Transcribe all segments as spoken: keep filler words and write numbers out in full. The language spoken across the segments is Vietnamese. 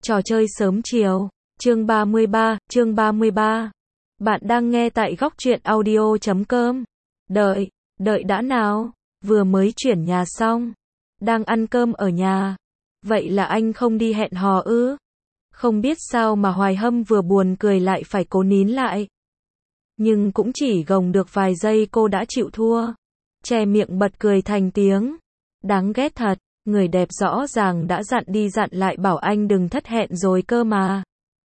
Trò chơi sớm chiều. Chương ba mươi ba, chương ba mươi ba. Bạn đang nghe tại góc truyện audio chấm com. Đợi, đợi đã nào, vừa mới chuyển nhà xong. Đang ăn cơm ở nhà. Vậy là anh không đi hẹn hò ư? Không biết sao mà Hoài Hâm vừa buồn cười lại phải cố nín lại. Nhưng cũng chỉ gồng được vài giây cô đã chịu thua. Che miệng bật cười thành tiếng. Đáng ghét thật, người đẹp rõ ràng đã dặn đi dặn lại bảo anh đừng thất hẹn rồi cơ mà.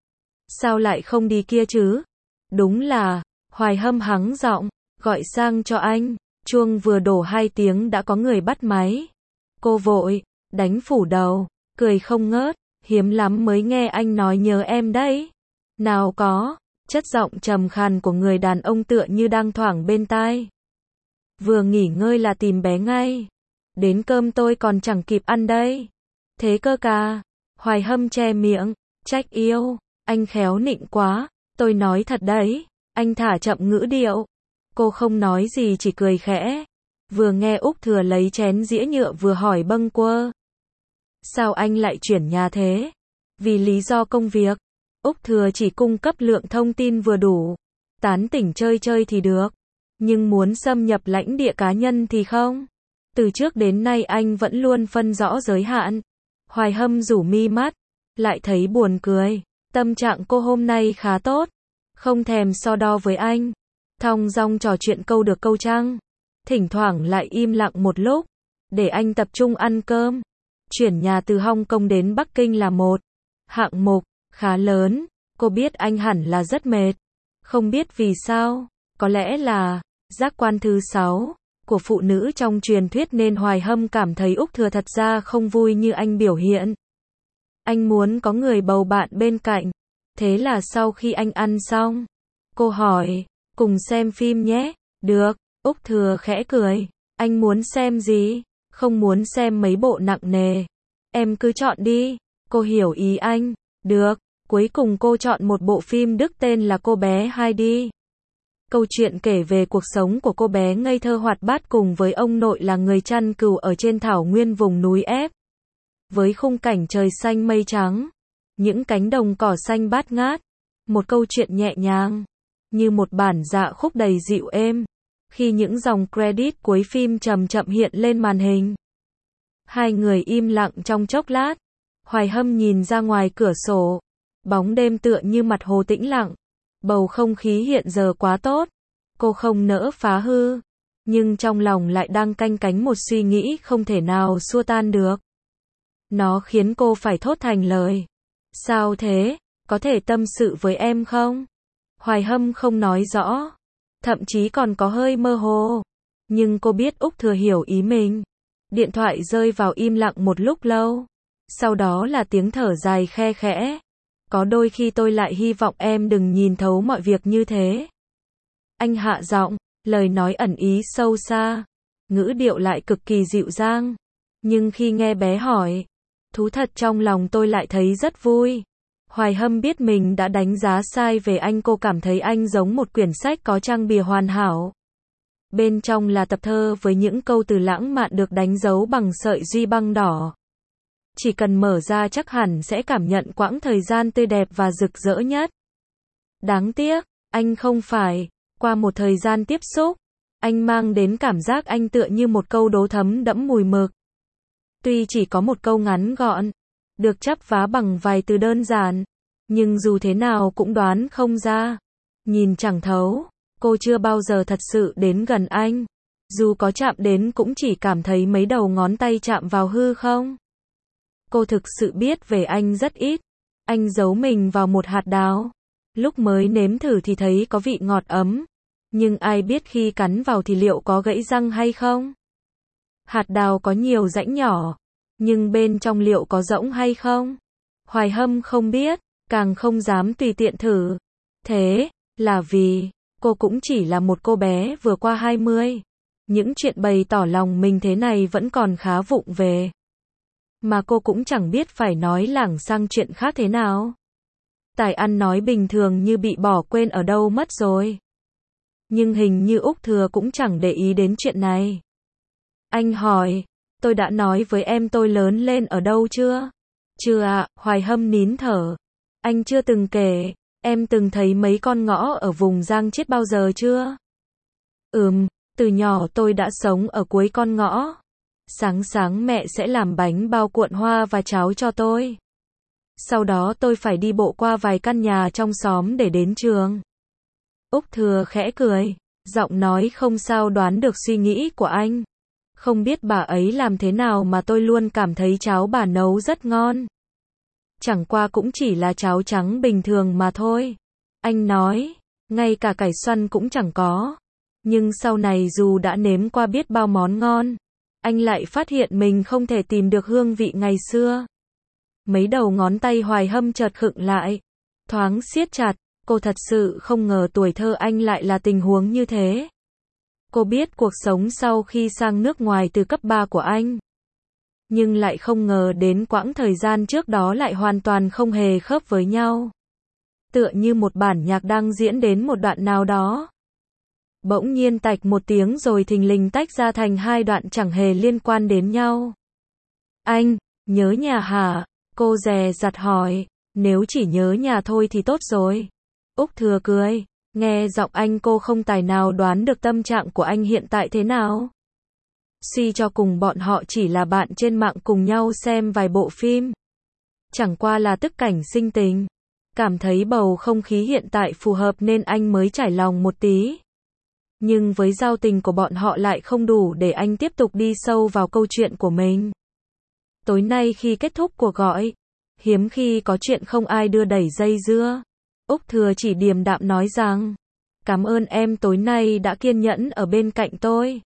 Sao lại không đi kia chứ? Đúng là, Hoài Hâm hắng giọng, gọi sang cho anh. Chuông vừa đổ hai tiếng đã có người bắt máy. Cô vội, đánh phủ đầu, cười không ngớt, hiếm lắm mới nghe anh nói nhớ em đấy. Nào có, chất giọng trầm khàn của người đàn ông tựa như đang thoảng bên tai. Vừa nghỉ ngơi là tìm bé ngay. Đến cơm tôi còn chẳng kịp ăn đây. Thế cơ ca. Hoài Hâm che miệng, trách yêu, anh khéo nịnh quá, tôi nói thật đấy. Anh thả chậm ngữ điệu. Cô không nói gì chỉ cười khẽ. Vừa nghe Úc Thừa lấy chén dĩa nhựa vừa hỏi bâng quơ. Sao anh lại chuyển nhà thế? Vì lý do công việc. Úc Thừa chỉ cung cấp lượng thông tin vừa đủ. Tán tỉnh chơi chơi thì được. Nhưng muốn xâm nhập lãnh địa cá nhân thì không. Từ trước đến nay anh vẫn luôn phân rõ giới hạn. Hoài Hâm rủ mi mắt. Lại thấy buồn cười. Tâm trạng cô hôm nay khá tốt. Không thèm so đo với anh. Thong dong trò chuyện câu được câu trăng. Thỉnh thoảng lại im lặng một lúc. Để anh tập trung ăn cơm. Chuyển nhà từ Hong Kong đến Bắc Kinh là một hạng mục khá lớn. Cô biết anh hẳn là rất mệt. Không biết vì sao. Có lẽ là giác quan thứ sáu của phụ nữ trong truyền thuyết nên Hoài Hâm cảm thấy Úc Thừa thật ra không vui như anh biểu hiện. Anh muốn có người bầu bạn bên cạnh. Thế là sau khi anh ăn xong, cô hỏi, cùng xem phim nhé. Được, Úc Thừa khẽ cười. Anh muốn xem gì? Không muốn xem mấy bộ nặng nề. Em cứ chọn đi. Cô hiểu ý anh. Được, cuối cùng cô chọn một bộ phim Đức tên là Cô bé hai đi. Câu chuyện kể về cuộc sống của cô bé ngây thơ hoạt bát cùng với ông nội là người chăn cừu ở trên thảo nguyên vùng núi ép. Với khung cảnh trời xanh mây trắng, những cánh đồng cỏ xanh bát ngát, một câu chuyện nhẹ nhàng, như một bản dạ khúc đầy dịu êm, khi những dòng credit cuối phim chậm chậm hiện lên màn hình. Hai người im lặng trong chốc lát, Hoài Hâm nhìn ra ngoài cửa sổ, bóng đêm tựa như mặt hồ tĩnh lặng. Bầu không khí hiện giờ quá tốt. Cô không nỡ phá hư. Nhưng trong lòng lại đang canh cánh một suy nghĩ không thể nào xua tan được. Nó khiến cô phải thốt thành lời. Sao thế? Có thể tâm sự với em không? Hoài Hâm không nói rõ. Thậm chí còn có hơi mơ hồ. Nhưng cô biết Úc Thừa hiểu ý mình. Điện thoại rơi vào im lặng một lúc lâu. Sau đó là tiếng thở dài khe khẽ. Có đôi khi tôi lại hy vọng em đừng nhìn thấu mọi việc như thế. Anh hạ giọng, lời nói ẩn ý sâu xa, ngữ điệu lại cực kỳ dịu dàng. Nhưng khi nghe bé hỏi, thú thật trong lòng tôi lại thấy rất vui. Hoài Hâm biết mình đã đánh giá sai về anh. Cô cảm thấy anh giống một quyển sách có trang bìa hoàn hảo. Bên trong là tập thơ với những câu từ lãng mạn được đánh dấu bằng sợi duy băng đỏ. Chỉ cần mở ra chắc hẳn sẽ cảm nhận quãng thời gian tươi đẹp và rực rỡ nhất. Đáng tiếc, anh không phải. Qua một thời gian tiếp xúc, anh mang đến cảm giác anh tựa như một câu đố thấm đẫm mùi mực. Tuy chỉ có một câu ngắn gọn, được chắp vá bằng vài từ đơn giản, nhưng dù thế nào cũng đoán không ra. Nhìn chẳng thấu, cô chưa bao giờ thật sự đến gần anh. Dù có chạm đến cũng chỉ cảm thấy mấy đầu ngón tay chạm vào hư không. Cô thực sự biết về anh rất ít. Anh giấu mình vào một hạt đào. Lúc mới nếm thử thì thấy có vị ngọt ấm. Nhưng ai biết khi cắn vào thì liệu có gãy răng hay không? Hạt đào có nhiều rãnh nhỏ. Nhưng bên trong liệu có rỗng hay không? Hoài Hâm không biết, càng không dám tùy tiện thử. Thế, là vì, cô cũng chỉ là một cô bé vừa qua hai mươi. Những chuyện bày tỏ lòng mình thế này vẫn còn khá vụng về. Mà cô cũng chẳng biết phải nói lảng sang chuyện khác thế nào. Tài ăn nói bình thường như bị bỏ quên ở đâu mất rồi. Nhưng hình như Úc Thừa cũng chẳng để ý đến chuyện này. Anh hỏi, tôi đã nói với em tôi lớn lên ở đâu chưa? Chưa ạ, Hoài Hâm nín thở. Anh chưa từng kể, em từng thấy mấy con ngõ ở vùng Giang Chiết bao giờ chưa? Ừm, từ nhỏ tôi đã sống ở cuối con ngõ. Sáng sáng mẹ sẽ làm bánh bao cuộn hoa và cháo cho tôi. Sau đó tôi phải đi bộ qua vài căn nhà trong xóm để đến trường. Úc Thừa khẽ cười, giọng nói không sao đoán được suy nghĩ của anh. Không biết bà ấy làm thế nào mà tôi luôn cảm thấy cháo bà nấu rất ngon. Chẳng qua cũng chỉ là cháo trắng bình thường mà thôi. Anh nói, ngay cả cải xoăn cũng chẳng có. Nhưng sau này dù đã nếm qua biết bao món ngon, anh lại phát hiện mình không thể tìm được hương vị ngày xưa. Mấy đầu ngón tay Hoài Hâm chợt khựng lại, thoáng siết chặt, cô thật sự không ngờ tuổi thơ anh lại là tình huống như thế. Cô biết cuộc sống sau khi sang nước ngoài từ cấp ba của anh. Nhưng lại không ngờ đến quãng thời gian trước đó lại hoàn toàn không hề khớp với nhau. Tựa như một bản nhạc đang diễn đến một đoạn nào đó. Bỗng nhiên tạch một tiếng rồi thình lình tách ra thành hai đoạn chẳng hề liên quan đến nhau. Anh, nhớ nhà hả? Cô dè dặt hỏi, nếu chỉ nhớ nhà thôi thì tốt rồi. Úc Thừa cười, nghe giọng anh cô không tài nào đoán được tâm trạng của anh hiện tại thế nào. Suy cho cùng bọn họ chỉ là bạn trên mạng cùng nhau xem vài bộ phim. Chẳng qua là tức cảnh sinh tình. Cảm thấy bầu không khí hiện tại phù hợp nên anh mới trải lòng một tí. Nhưng với giao tình của bọn họ lại không đủ để anh tiếp tục đi sâu vào câu chuyện của mình. Tối nay khi kết thúc cuộc gọi, hiếm khi có chuyện không ai đưa đẩy dây dưa. Úc Thừa chỉ điềm đạm nói rằng, cảm ơn em tối nay đã kiên nhẫn ở bên cạnh tôi.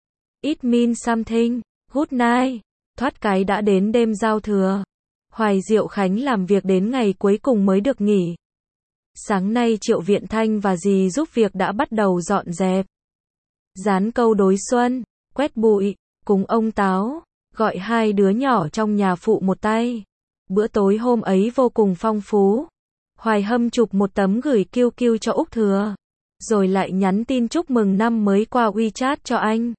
It means something, good night. Thoát cái đã đến đêm giao thừa. Hoài Diệu Khánh làm việc đến ngày cuối cùng mới được nghỉ. Sáng nay Triệu Viện Thanh và dì giúp việc đã bắt đầu dọn dẹp. Dán câu đối xuân, quét bụi, cùng ông Táo, gọi hai đứa nhỏ trong nhà phụ một tay. Bữa tối hôm ấy vô cùng phong phú. Hoài Hâm chụp một tấm gửi kiu kiu cho Úc Thừa. Rồi lại nhắn tin chúc mừng năm mới qua WeChat cho anh.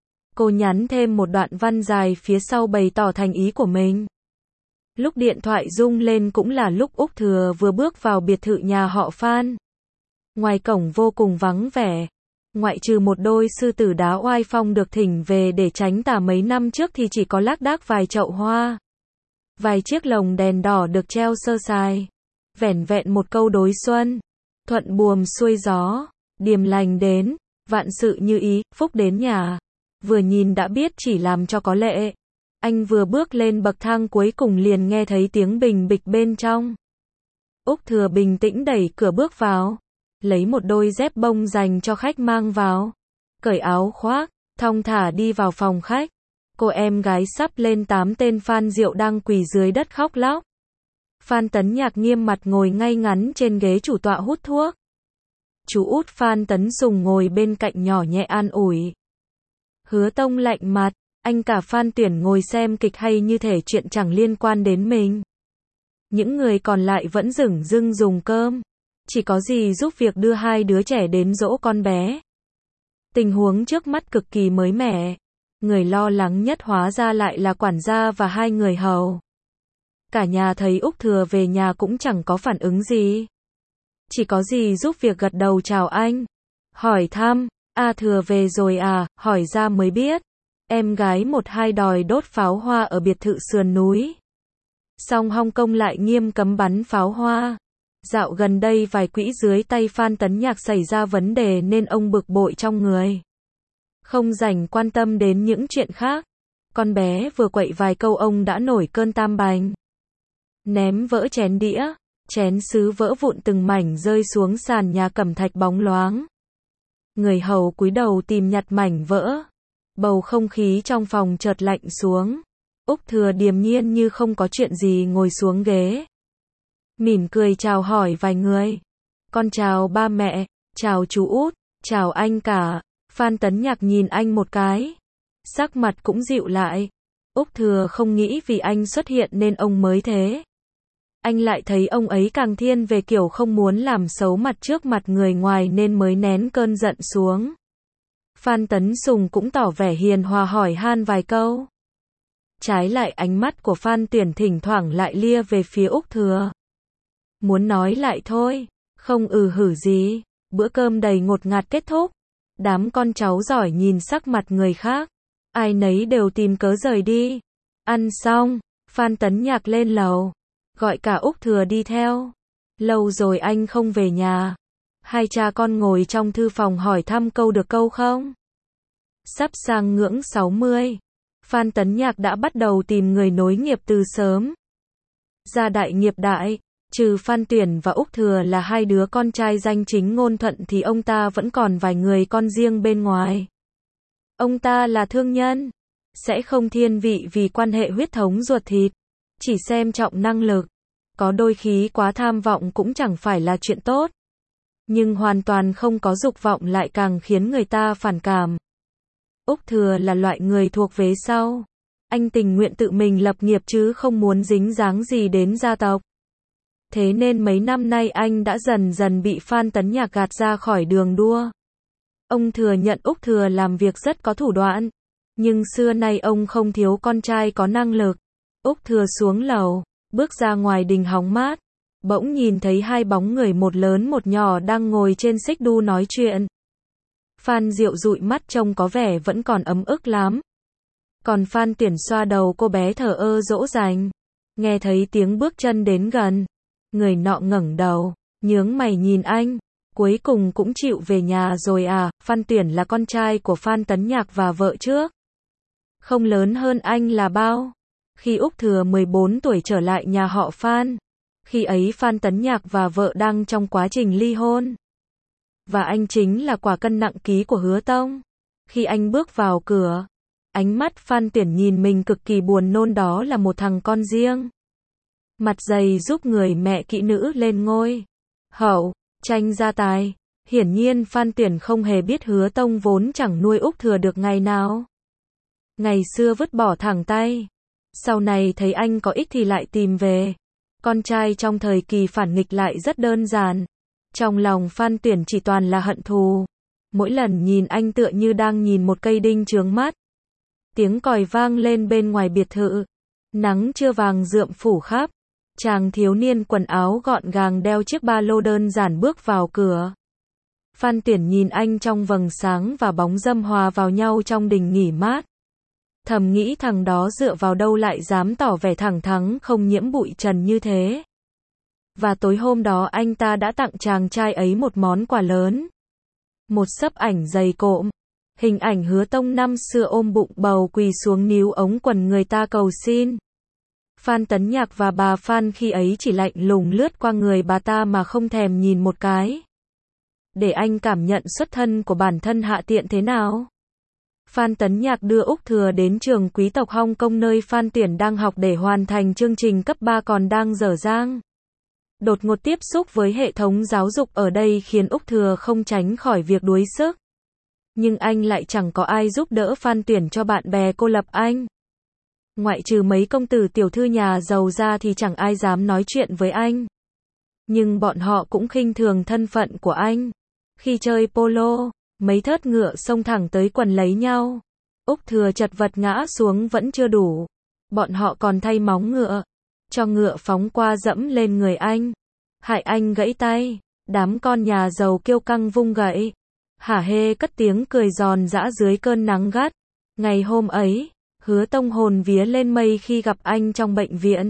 Cô nhắn thêm một đoạn văn dài phía sau bày tỏ thành ý của mình. Lúc điện thoại rung lên cũng là lúc Úc Thừa vừa bước vào biệt thự nhà họ Phan. Ngoài cổng vô cùng vắng vẻ. Ngoại trừ một đôi sư tử đá oai phong được thỉnh về để tránh tà mấy năm trước thì chỉ có lác đác vài chậu hoa. Vài chiếc lồng đèn đỏ được treo sơ sài. Vẻn vẹn một câu đối xuân. Thuận buồm xuôi gió. Điềm lành đến. Vạn sự như ý. Phúc đến nhà. Vừa nhìn đã biết chỉ làm cho có lệ. Anh vừa bước lên bậc thang cuối cùng liền nghe thấy tiếng bình bịch bên trong. Úc Thừa bình tĩnh đẩy cửa bước vào. Lấy một đôi dép bông dành cho khách mang vào. Cởi áo khoác, thong thả đi vào phòng khách. Cô em gái sắp lên tám tên Phan Diệu đang quỳ dưới đất khóc lóc. Phan Tấn Nhạc nghiêm mặt ngồi ngay ngắn trên ghế chủ tọa hút thuốc. Chú út Phan Tấn Sùng ngồi bên cạnh nhỏ nhẹ an ủi. Hứa Tông lạnh mặt, anh cả Phan Tuyển ngồi xem kịch hay như thể chuyện chẳng liên quan đến mình. Những người còn lại vẫn dửng dưng dùng cơm. Chỉ có gì giúp việc đưa hai đứa trẻ đến dỗ con bé. Tình huống trước mắt cực kỳ mới mẻ. Người lo lắng nhất hóa ra lại là quản gia và hai người hầu. Cả nhà thấy Úc Thừa về nhà cũng chẳng có phản ứng gì. Chỉ có gì giúp việc gật đầu chào anh. Hỏi thăm, A Thừa về rồi à, hỏi ra mới biết. Em gái một hai đòi đốt pháo hoa ở biệt thự sườn núi. Song Hong Kong lại nghiêm cấm bắn pháo hoa. Dạo gần đây vài quỹ dưới tay Phan Tấn Nhạc xảy ra vấn đề nên ông bực bội trong người. Không rảnh quan tâm đến những chuyện khác. Con bé vừa quậy vài câu ông đã nổi cơn tam bành. Ném vỡ chén đĩa, chén sứ vỡ vụn từng mảnh rơi xuống sàn nhà cẩm thạch bóng loáng. Người hầu cúi đầu tìm nhặt mảnh vỡ. Bầu không khí trong phòng chợt lạnh xuống. Úc Thừa điềm nhiên như không có chuyện gì ngồi xuống ghế. Mỉm cười chào hỏi vài người. Con chào ba mẹ, chào chú út, chào anh cả. Phan Tấn Nhạc nhìn anh một cái. Sắc mặt cũng dịu lại. Úc Thừa không nghĩ vì anh xuất hiện nên ông mới thế. Anh lại thấy ông ấy càng thiên về kiểu không muốn làm xấu mặt trước mặt người ngoài nên mới nén cơn giận xuống. Phan Tấn Sùng cũng tỏ vẻ hiền hòa hỏi han vài câu. Trái lại ánh mắt của Phan Tuyển thỉnh thoảng lại lia về phía Úc Thừa. Muốn nói lại thôi, không ừ hử gì. Bữa cơm đầy ngột ngạt kết thúc. Đám con cháu giỏi nhìn sắc mặt người khác. Ai nấy đều tìm cớ rời đi. Ăn xong, Phan Tấn Nhạc lên lầu. Gọi cả Úc Thừa đi theo. Lâu rồi anh không về nhà. Hai cha con ngồi trong thư phòng hỏi thăm câu được câu không. Sắp sang ngưỡng sáu mươi. Phan Tấn Nhạc đã bắt đầu tìm người nối nghiệp từ sớm. Gia đại nghiệp đại, trừ Phan Tuyển và Úc Thừa là hai đứa con trai danh chính ngôn thuận thì ông ta vẫn còn vài người con riêng bên ngoài. Ông ta là thương nhân, sẽ không thiên vị vì quan hệ huyết thống ruột thịt, chỉ xem trọng năng lực. Có đôi khi quá tham vọng cũng chẳng phải là chuyện tốt. Nhưng hoàn toàn không có dục vọng lại càng khiến người ta phản cảm. Úc Thừa là loại người thuộc vế sau. Anh tình nguyện tự mình lập nghiệp chứ không muốn dính dáng gì đến gia tộc. Thế nên mấy năm nay anh đã dần dần bị Phan Tấn Nhạc gạt ra khỏi đường đua. Ông thừa nhận Úc Thừa làm việc rất có thủ đoạn. Nhưng xưa nay ông không thiếu con trai có năng lực. Úc Thừa xuống lầu, bước ra ngoài đình hóng mát. Bỗng nhìn thấy hai bóng người một lớn một nhỏ đang ngồi trên xích đu nói chuyện. Phan Diệu dụi mắt trông có vẻ vẫn còn ấm ức lắm. Còn Phan Tuyển xoa đầu cô bé thờ ơ dỗ dành. Nghe thấy tiếng bước chân đến gần. Người nọ ngẩng đầu, nhướng mày nhìn anh. Cuối cùng cũng chịu về nhà rồi à. Phan Tuyển là con trai của Phan Tấn Nhạc và vợ trước. Không lớn hơn anh là bao. Khi Úc Thừa mười bốn tuổi trở lại nhà họ Phan. Khi ấy Phan Tấn Nhạc và vợ đang trong quá trình ly hôn. Và anh chính là quả cân nặng ký của Hứa Tông. Khi anh bước vào cửa, ánh mắt Phan Tuyển nhìn mình cực kỳ buồn nôn, đó là một thằng con riêng. Mặt dày giúp người mẹ kỹ nữ lên ngôi. Hậu, tranh gia tài. Hiển nhiên Phan Tuyển không hề biết Hứa Tông vốn chẳng nuôi Úc Thừa được ngày nào. Ngày xưa vứt bỏ thẳng tay. Sau này thấy anh có ích thì lại tìm về. Con trai trong thời kỳ phản nghịch lại rất đơn giản. Trong lòng Phan Tuyển chỉ toàn là hận thù. Mỗi lần nhìn anh tựa như đang nhìn một cây đinh chướng mắt. Tiếng còi vang lên bên ngoài biệt thự. Nắng trưa vàng rượm phủ khắp. Chàng thiếu niên quần áo gọn gàng đeo chiếc ba lô đơn giản bước vào cửa. Phan Tuyển nhìn anh trong vầng sáng và bóng râm hòa vào nhau trong đình nghỉ mát. Thầm nghĩ thằng đó dựa vào đâu lại dám tỏ vẻ thẳng thắn không nhiễm bụi trần như thế. Và tối hôm đó anh ta đã tặng chàng trai ấy một món quà lớn. Một xấp ảnh dày cộm. Hình ảnh Hứa Tông năm xưa ôm bụng bầu quỳ xuống níu ống quần người ta cầu xin. Phan Tấn Nhạc và bà Phan khi ấy chỉ lạnh lùng lướt qua người bà ta mà không thèm nhìn một cái. Để anh cảm nhận xuất thân của bản thân hạ tiện thế nào. Phan Tấn Nhạc đưa Úc Thừa đến trường quý tộc Hong Kong nơi Phan Tuyển đang học để hoàn thành chương trình cấp ba còn đang dở dang. Đột ngột tiếp xúc với hệ thống giáo dục ở đây khiến Úc Thừa không tránh khỏi việc đuối sức. Nhưng anh lại chẳng có ai giúp đỡ Phan Tuyển cho bạn bè cô lập anh. Ngoại trừ mấy công tử tiểu thư nhà giàu ra thì chẳng ai dám nói chuyện với anh. Nhưng bọn họ cũng khinh thường thân phận của anh. Khi chơi polo, mấy thớt ngựa xông thẳng tới quần lấy nhau. Úc Thừa chật vật ngã xuống vẫn chưa đủ. Bọn họ còn thay móng ngựa. Cho ngựa phóng qua dẫm lên người anh. Hại anh gãy tay. Đám con nhà giàu kiêu căng vung gậy. Hả hê cất tiếng cười giòn giã dưới cơn nắng gắt. Ngày hôm ấy, Hứa Tông hồn vía lên mây khi gặp anh trong bệnh viện.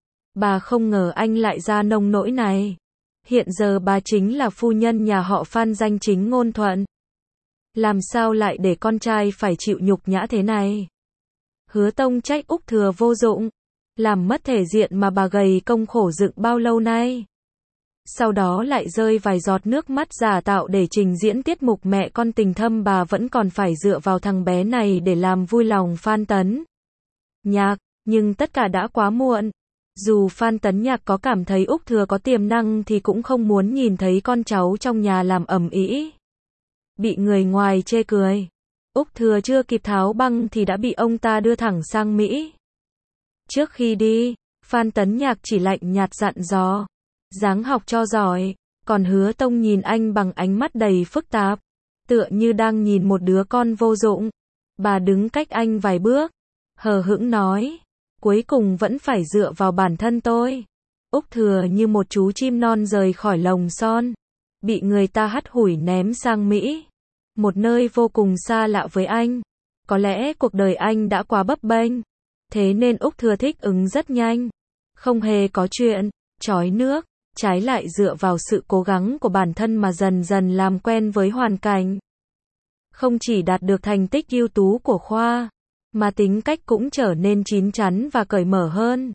Bà không ngờ anh lại ra nông nỗi này. Hiện giờ bà chính là phu nhân nhà họ Phan danh chính ngôn thuận. Làm sao lại để con trai phải chịu nhục nhã thế này? Hứa Tông trách Úc Thừa vô dụng. Làm mất thể diện mà bà gầy công khổ dựng bao lâu nay. Sau đó lại rơi vài giọt nước mắt giả tạo để trình diễn tiết mục mẹ con tình thâm. Bà vẫn còn phải dựa vào thằng bé này để làm vui lòng Phan Tấn Nhạc. Nhưng tất cả đã quá muộn. Dù Phan Tấn Nhạc có cảm thấy Úc Thừa có tiềm năng thì cũng không muốn nhìn thấy con cháu trong nhà làm ầm ĩ, bị người ngoài chê cười. Úc Thừa chưa kịp tháo băng thì đã bị ông ta đưa thẳng sang Mỹ. Trước khi đi, Phan Tấn Nhạc chỉ lạnh nhạt dặn dò, ráng học cho giỏi. Còn Hứa Tông nhìn anh bằng ánh mắt đầy phức tạp, tựa như đang nhìn một đứa con vô dụng. Bà đứng cách anh vài bước, hờ hững nói, cuối cùng vẫn phải dựa vào bản thân tôi. Úc Thừa như một chú chim non rời khỏi lồng son, bị người ta hắt hủi ném sang Mỹ, một nơi vô cùng xa lạ với anh. Có lẽ cuộc đời anh đã quá bấp bênh, thế nên Úc Thừa thích ứng rất nhanh, không hề có chuyện chói nước, trái lại dựa vào sự cố gắng của bản thân mà dần dần làm quen với hoàn cảnh. Không chỉ đạt được thành tích ưu tú của khoa, mà tính cách cũng trở nên chín chắn và cởi mở hơn.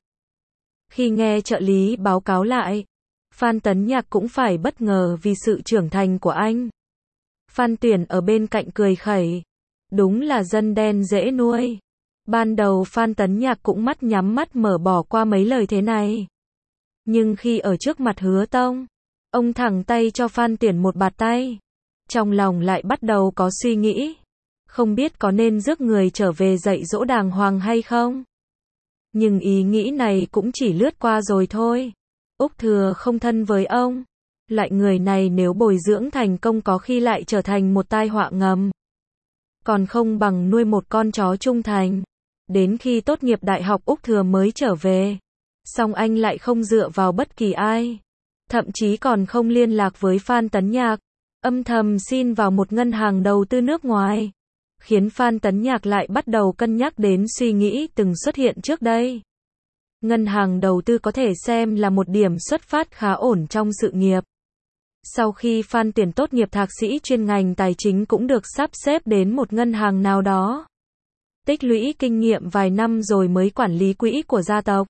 Khi nghe trợ lý báo cáo lại, Phan Tấn Nhạc cũng phải bất ngờ vì sự trưởng thành của anh. Phan Tuyển ở bên cạnh cười khẩy, đúng là dân đen dễ nuôi. Ban đầu Phan Tấn Nhạc cũng mắt nhắm mắt mở bỏ qua mấy lời thế này. Nhưng khi ở trước mặt Hứa Tông, ông thẳng tay cho Phan Tuyển một bạt tay. Trong lòng lại bắt đầu có suy nghĩ, không biết có nên rước người trở về dạy dỗ đàng hoàng hay không. Nhưng ý nghĩ này cũng chỉ lướt qua rồi thôi. Úc Thừa không thân với ông. Loại người này nếu bồi dưỡng thành công có khi lại trở thành một tai họa ngầm. Còn không bằng nuôi một con chó trung thành. Đến khi tốt nghiệp đại học Úc Thừa mới trở về. Song anh lại không dựa vào bất kỳ ai. Thậm chí còn không liên lạc với Phan Tấn Nhạc. Âm thầm xin vào một ngân hàng đầu tư nước ngoài. Khiến Phan Tấn Nhạc lại bắt đầu cân nhắc đến suy nghĩ từng xuất hiện trước đây. Ngân hàng đầu tư có thể xem là một điểm xuất phát khá ổn trong sự nghiệp. Sau khi Phan Tuyển tốt nghiệp thạc sĩ chuyên ngành tài chính cũng được sắp xếp đến một ngân hàng nào đó. Tích lũy kinh nghiệm vài năm rồi mới quản lý quỹ của gia tộc.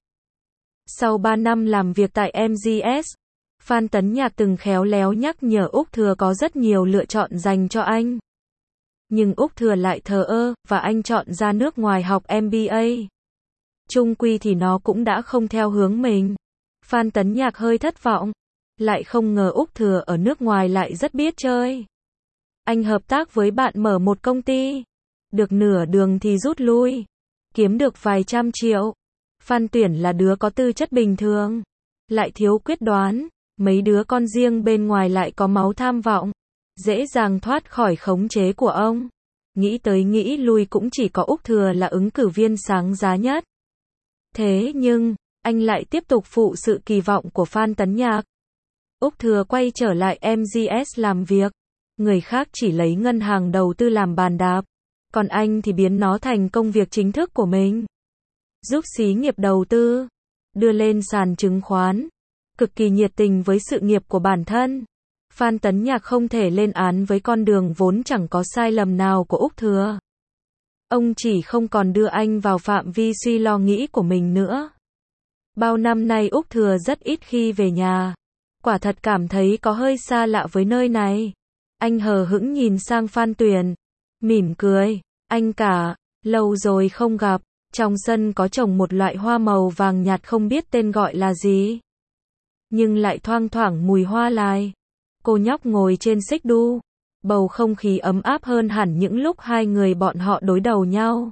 Sau ba năm làm việc tại em giê ét, Phan Tấn Nhạc từng khéo léo nhắc nhở Úc Thừa có rất nhiều lựa chọn dành cho anh. Nhưng Úc Thừa lại thờ ơ, và anh chọn ra nước ngoài học em bê a. Chung quy thì nó cũng đã không theo hướng mình. Phan Tấn Nhạc hơi thất vọng. Lại không ngờ Úc Thừa ở nước ngoài lại rất biết chơi. Anh hợp tác với bạn mở một công ty. Được nửa đường thì rút lui. Kiếm được vài trăm triệu. Phan Tuyển là đứa có tư chất bình thường. Lại thiếu quyết đoán. Mấy đứa con riêng bên ngoài lại có máu tham vọng. Dễ dàng thoát khỏi khống chế của ông. Nghĩ tới nghĩ lui cũng chỉ có Úc Thừa là ứng cử viên sáng giá nhất. Thế nhưng, anh lại tiếp tục phụ sự kỳ vọng của Phan Tấn Nhạc. Úc Thừa quay trở lại em giê ét làm việc. Người khác chỉ lấy ngân hàng đầu tư làm bàn đạp. Còn anh thì biến nó thành công việc chính thức của mình. Giúp xí nghiệp đầu tư. Đưa lên sàn chứng khoán. Cực kỳ nhiệt tình với sự nghiệp của bản thân. Phan Tấn Nhạc không thể lên án với con đường vốn chẳng có sai lầm nào của Úc Thừa. Ông chỉ không còn đưa anh vào phạm vi suy lo nghĩ của mình nữa. Bao năm nay Úc Thừa rất ít khi về nhà. Quả thật cảm thấy có hơi xa lạ với nơi này. Anh hờ hững nhìn sang Phan Tuyển. Mỉm cười. Anh cả, lâu rồi không gặp. Trong sân có trồng một loại hoa màu vàng nhạt không biết tên gọi là gì. Nhưng lại thoang thoảng mùi hoa lai. Cô nhóc ngồi trên xích đu. Bầu không khí ấm áp hơn hẳn những lúc hai người bọn họ đối đầu nhau.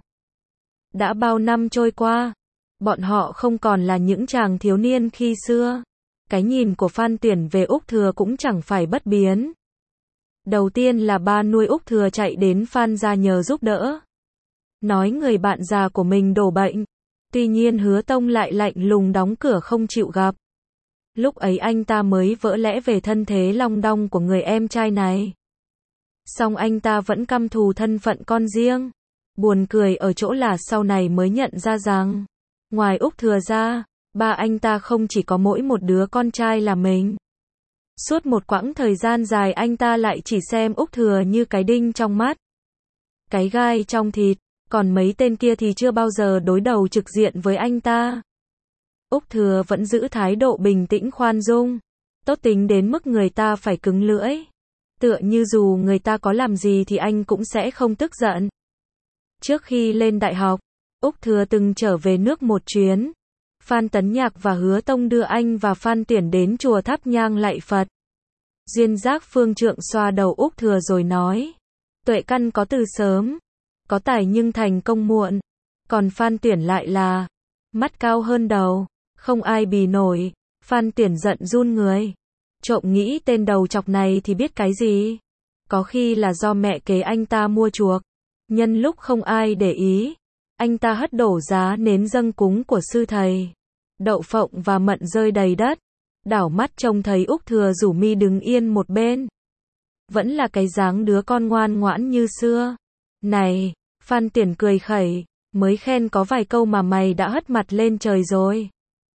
Đã bao năm trôi qua. Bọn họ không còn là những chàng thiếu niên khi xưa. Cái nhìn của Phan Tuyển về Úc Thừa cũng chẳng phải bất biến. Đầu tiên là ba nuôi Úc Thừa chạy đến Phan gia nhờ giúp đỡ. Nói người bạn già của mình đổ bệnh. Tuy nhiên Hứa Tông lại lạnh lùng đóng cửa không chịu gặp. Lúc ấy anh ta mới vỡ lẽ về thân thế long đong của người em trai này. Song anh ta vẫn căm thù thân phận con riêng. Buồn cười ở chỗ là sau này mới nhận ra rằng, ngoài Úc Thừa ra, ba anh ta không chỉ có mỗi một đứa con trai là mình. Suốt một quãng thời gian dài anh ta lại chỉ xem Úc Thừa như cái đinh trong mắt. Cái gai trong thịt, còn mấy tên kia thì chưa bao giờ đối đầu trực diện với anh ta. Úc Thừa vẫn giữ thái độ bình tĩnh khoan dung, tốt tính đến mức người ta phải cứng lưỡi. Tựa như dù người ta có làm gì thì anh cũng sẽ không tức giận. Trước khi lên đại học, Úc Thừa từng trở về nước một chuyến. Phan Tấn Nhạc và Hứa Tông đưa anh và Phan Tuyển đến chùa thắp nhang lạy Phật. Duyên giác phương trượng xoa đầu Úc Thừa rồi nói. Tuệ căn có từ sớm, có tài nhưng thành công muộn. Còn Phan Tuyển lại là mắt cao hơn đầu, không ai bì nổi. Phan Tuyển giận run người. Trộm nghĩ tên đầu chọc này thì biết cái gì. Có khi là do mẹ kế anh ta mua chuộc. Nhân lúc không ai để ý, Anh ta hất đổ giá nến dâng cúng của sư thầy. Đậu phộng và mận rơi đầy đất. Đảo mắt trông thấy Úc Thừa rủ mi đứng yên một bên. Vẫn là cái dáng đứa con ngoan ngoãn như xưa. Này, Phan Tuyển cười khẩy, mới khen có vài câu mà mày đã hất mặt lên trời rồi.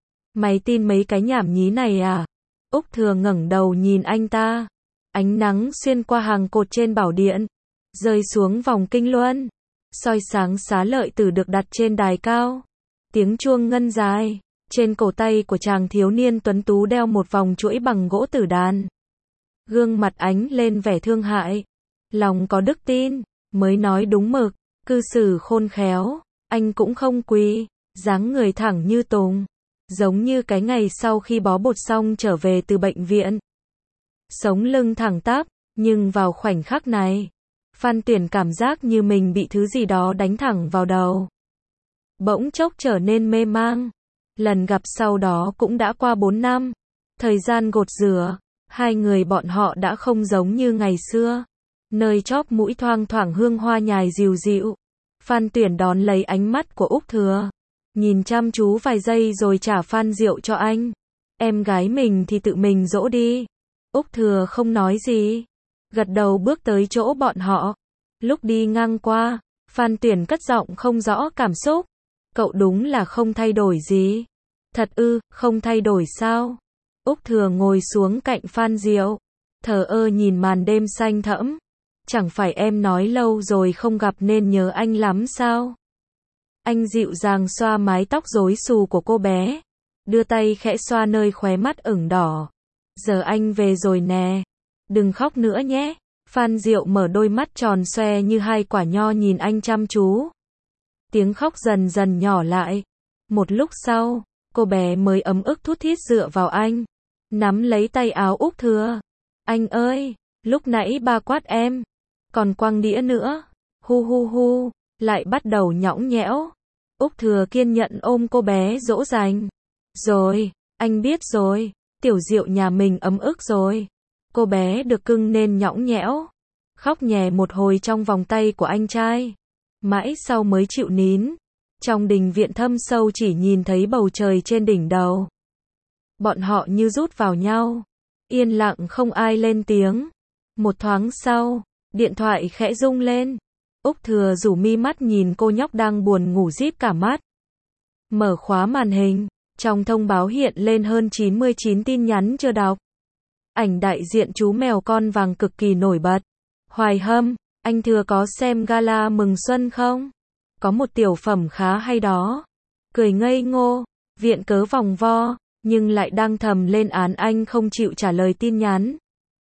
Mày tin mấy cái nhảm nhí này à? Úc Thừa ngẩng đầu nhìn anh ta. Ánh nắng xuyên qua hàng cột trên bảo điện, rơi xuống vòng kinh luân, soi sáng xá lợi tử được đặt trên đài cao. Tiếng chuông ngân dài, trên cổ tay của chàng thiếu niên tuấn tú đeo một vòng chuỗi bằng gỗ tử đàn. Gương mặt ánh lên vẻ thương hại, lòng có đức tin, mới nói đúng mực, cư xử khôn khéo, anh cũng không quý, dáng người thẳng như tùng, giống như cái ngày sau khi bó bột xong trở về từ bệnh viện. Sống lưng thẳng tắp, nhưng vào khoảnh khắc này, Phan Tuyển cảm giác như mình bị thứ gì đó đánh thẳng vào đầu. Bỗng chốc trở nên mê mang. Lần gặp sau đó cũng đã qua bốn năm. Thời gian gột rửa, hai người bọn họ đã không giống như ngày xưa. Nơi chóp mũi thoang thoảng hương hoa nhài dịu dịu. Phan Tuyển đón lấy ánh mắt của Úc Thừa, nhìn chăm chú vài giây rồi trả phan rượu cho anh. Em gái mình thì tự mình dỗ đi. Úc Thừa không nói gì, gật đầu bước tới chỗ bọn họ. Lúc đi ngang qua, Phan Tuyển cất giọng không rõ cảm xúc. Cậu đúng là không thay đổi gì. Thật ư, không thay đổi sao? Úc Thừa ngồi xuống cạnh Phan Diệu, thờ ơ nhìn màn đêm xanh thẫm. Chẳng phải em nói lâu rồi không gặp nên nhớ anh lắm sao? Anh dịu dàng xoa mái tóc rối xù của cô bé, đưa tay khẽ xoa nơi khóe mắt ửng đỏ. Giờ anh về rồi nè, đừng khóc nữa nhé. Phan Diệu mở đôi mắt tròn xoe như hai quả nho nhìn anh chăm chú. Tiếng khóc dần dần nhỏ lại. Một lúc sau, cô bé mới ấm ức thút thít dựa vào anh, nắm lấy tay áo Úc Thừa. Anh ơi, lúc nãy ba quát em, còn quăng đĩa nữa. Hu hu hu, lại bắt đầu nhõng nhẽo. Úc Thừa kiên nhẫn ôm cô bé dỗ dành. Rồi, anh biết rồi, tiểu Diệu nhà mình ấm ức rồi. Cô bé được cưng nên nhõng nhẽo, khóc nhè một hồi trong vòng tay của anh trai. Mãi sau mới chịu nín. Trong đình viện thâm sâu chỉ nhìn thấy bầu trời trên đỉnh đầu. Bọn họ như rút vào nhau. Yên lặng không ai lên tiếng. Một thoáng sau, điện thoại khẽ rung lên. Úc Thừa rủ mi mắt nhìn cô nhóc đang buồn ngủ díp cả mắt. Mở khóa màn hình, trong thông báo hiện lên hơn chín mươi chín tin nhắn chưa đọc. Ảnh đại diện chú mèo con vàng cực kỳ nổi bật. Hoài Hâm, anh Thừa có xem gala mừng xuân không? Có một tiểu phẩm khá hay đó. Cười ngây ngô, viện cớ vòng vo, nhưng lại đang thầm lên án anh không chịu trả lời tin nhắn.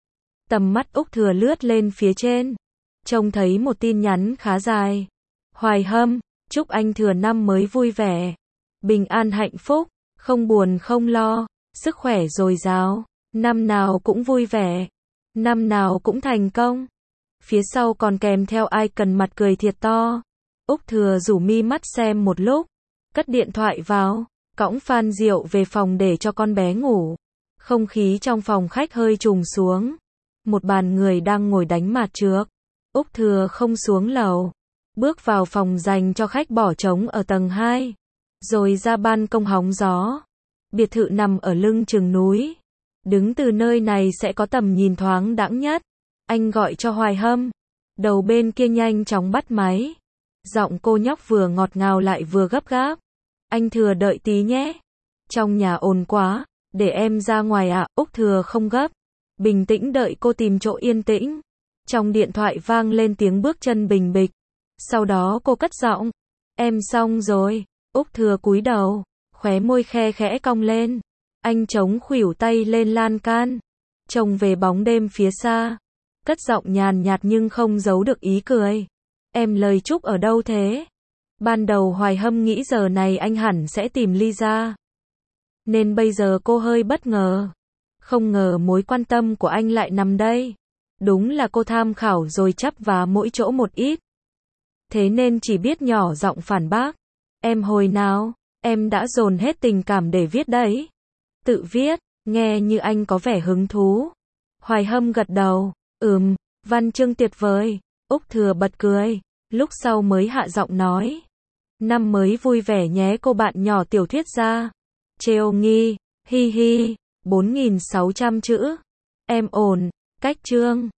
Tầm mắt Úc Thừa lướt lên phía trên, trông thấy một tin nhắn khá dài. Hoài Hâm, chúc anh Thừa năm mới vui vẻ, bình an hạnh phúc, không buồn không lo, sức khỏe dồi dào, năm nào cũng vui vẻ, năm nào cũng thành công. Phía sau còn kèm theo icon mặt cười thiệt to. Úc Thừa rủ mi mắt xem một lúc, cất điện thoại vào, cõng Phan Diệu về phòng để cho con bé ngủ. Không khí trong phòng khách hơi trùng xuống. Một bàn người đang ngồi đánh mạt trước. Úc Thừa không xuống lầu, bước vào phòng dành cho khách bỏ trống ở tầng hai, rồi ra ban công hóng gió. Biệt thự nằm ở lưng chừng núi, đứng từ nơi này sẽ có tầm nhìn thoáng đãng nhất. Anh gọi cho Hoài Hâm, đầu bên kia nhanh chóng bắt máy. Giọng cô nhóc vừa ngọt ngào lại vừa gấp gáp. Anh Thừa đợi tí nhé. Trong nhà ồn quá, để em ra ngoài ạ. À? Úc Thừa không gấp, bình tĩnh đợi cô tìm chỗ yên tĩnh. Trong điện thoại vang lên tiếng bước chân bình bịch. Sau đó cô cất giọng, em xong rồi. Úc Thừa cúi đầu, khóe môi khe khẽ cong lên. Anh chống khuỷu tay lên lan can, trông về bóng đêm phía xa, cất giọng nhàn nhạt nhưng không giấu được ý cười. Em lời chúc ở đâu thế? Ban đầu Hoài Hâm nghĩ giờ này anh hẳn sẽ tìm ly ra, nên bây giờ cô hơi bất ngờ. Không ngờ mối quan tâm của anh lại nằm đây. Đúng là cô tham khảo rồi chắp vá mỗi chỗ một ít. Thế nên chỉ biết nhỏ giọng phản bác. Em hồi nào, em đã dồn hết tình cảm để viết đấy. Tự viết, nghe như anh có vẻ hứng thú. Hoài Hâm gật đầu, ừm, văn chương tuyệt vời. Úc Thừa bật cười, lúc sau mới hạ giọng nói. Năm mới vui vẻ nhé cô bạn nhỏ tiểu thuyết gia. Trêu nghi, hi hi, bốn nghìn sáu trăm chữ. Em ổn, cách chương.